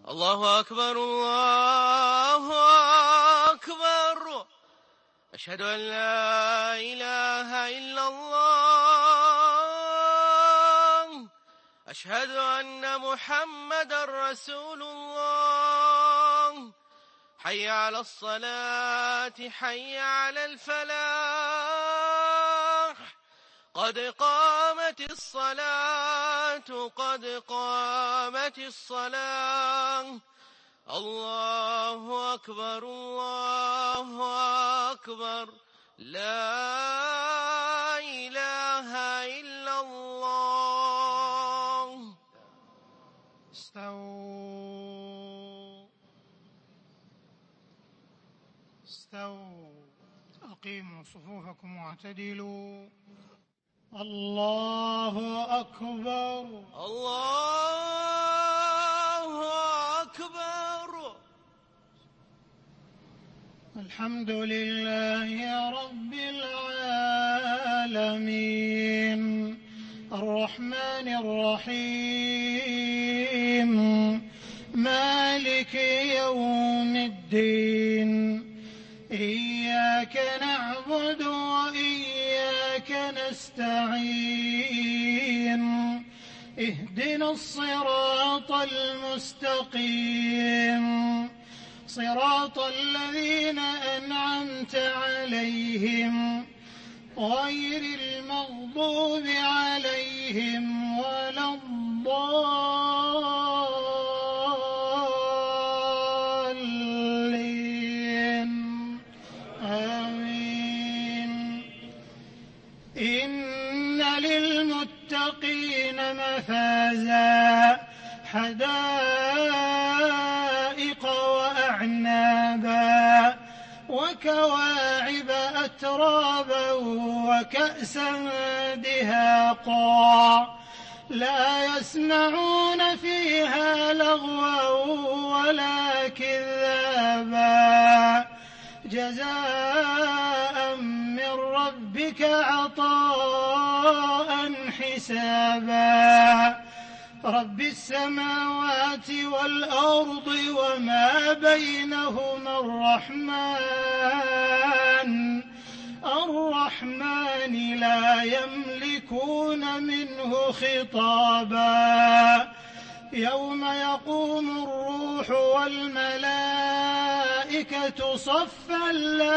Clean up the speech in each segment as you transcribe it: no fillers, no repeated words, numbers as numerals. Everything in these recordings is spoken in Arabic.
الله أكبر الله أكبر. أشهد أن لا إله إلا الله. أشهد أن محمدا رسول الله. حي على الصلاة حي على الفلاح. قد قامت الصلاة قد قامت الصلاة. الله أكبر الله أكبر. لا إله إلا الله. استووا أقيموا صفوفكم واعتدلوا. الله أكبر الله أكبر. الحمد لله رب العالمين الرحمن الرحيم مالك يوم الدين. إياك نعبد وإياك نستعين. اهدنا الصراط المستقيم صراط الذين أنعمت عليهم غير المغضوب عليهم ولا الضالين. آمين. إن للمتقين مفازا حدائق وأعنابا وكواعب أترابا وكأسا دهاقا. لا يسمعون فيها لغوا ولا كذابا. جزاء من ربك عطاء حسابا. رب السماوات والأرض وما بينهما الرحمن لا يملكون منه خطابا. يوم يقوم الروح والملائكة صفا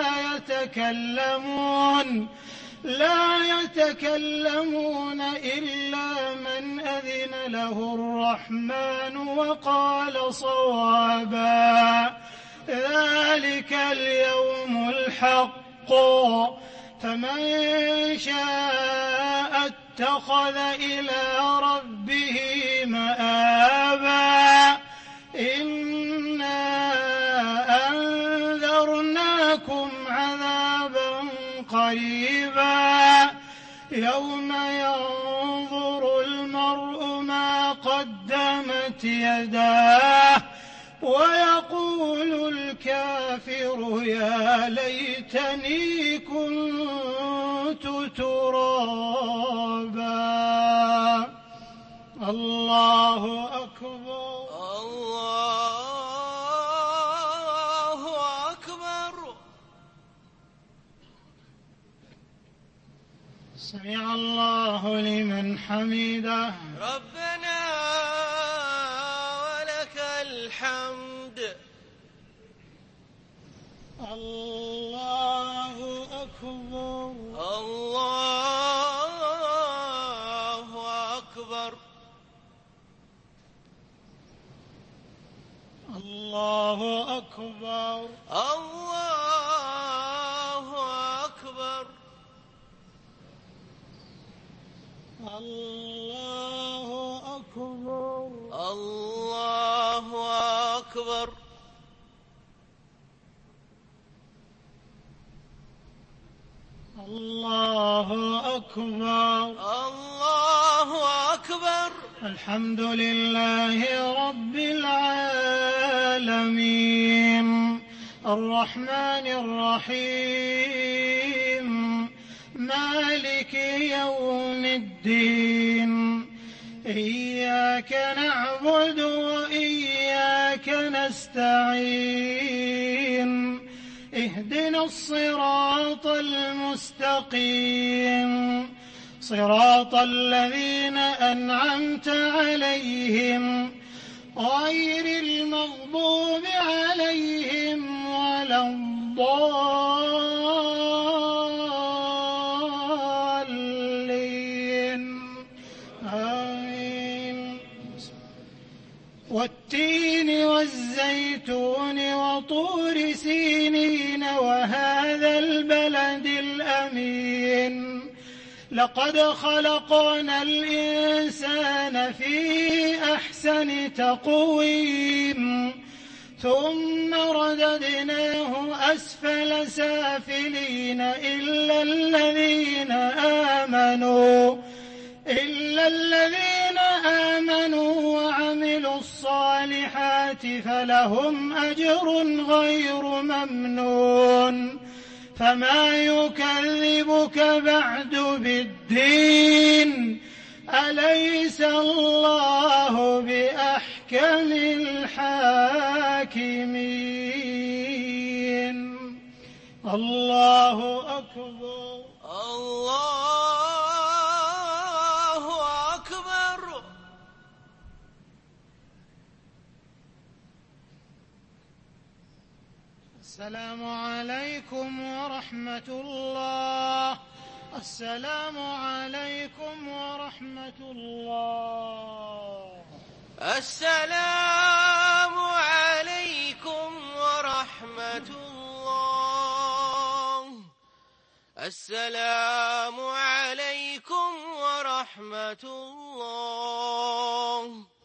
لا يتكلمون إلا من أذن له الرحمن وقال صوابا. ذلك اليوم الحق. فمن شاء اتخذ إلى ربه مآبا. إنا أنذرناكم عذابا قريبا يوم ينظر المرء ما قدمت يداه ويقول الكافر يا ليتني كنت ترابا. الله أكبر الله أكبر. سمع الله لمن حمده. ربنا ولك الحمد. الله أكبر الله أكبر. الله أكبر الله أكبر. الله أكبر الله أكبر. الله أكبر الله أكبر. الحمد لله رب العالمين الرحمن الرحيم مالك يوم الدين. إياك نعبد وإياك وإياك نستعين اهدنا الصراط المستقيم صراط الذين أنعمت عليهم غير المغضوب عليهم ولا الضالين آمين. والتين والزيتون وطور سينين وهذا البلد الأمين لقد خلقنا الإنسان في أحسن تقويم ثم رددناه أسفل سافلين إلا الذين آمنوا وعملوا الصالحات فلهم أجر غير ممنون فما يكذبك بعد بالدين أليس الله بأحكم الحاكمين الله أكبر الله أكبر. السلام عليكم ورحمة الله. السلام عليكم ورحمة الله. السلام عليكم ورحمة الله. السلام عليكم ورحمة الله.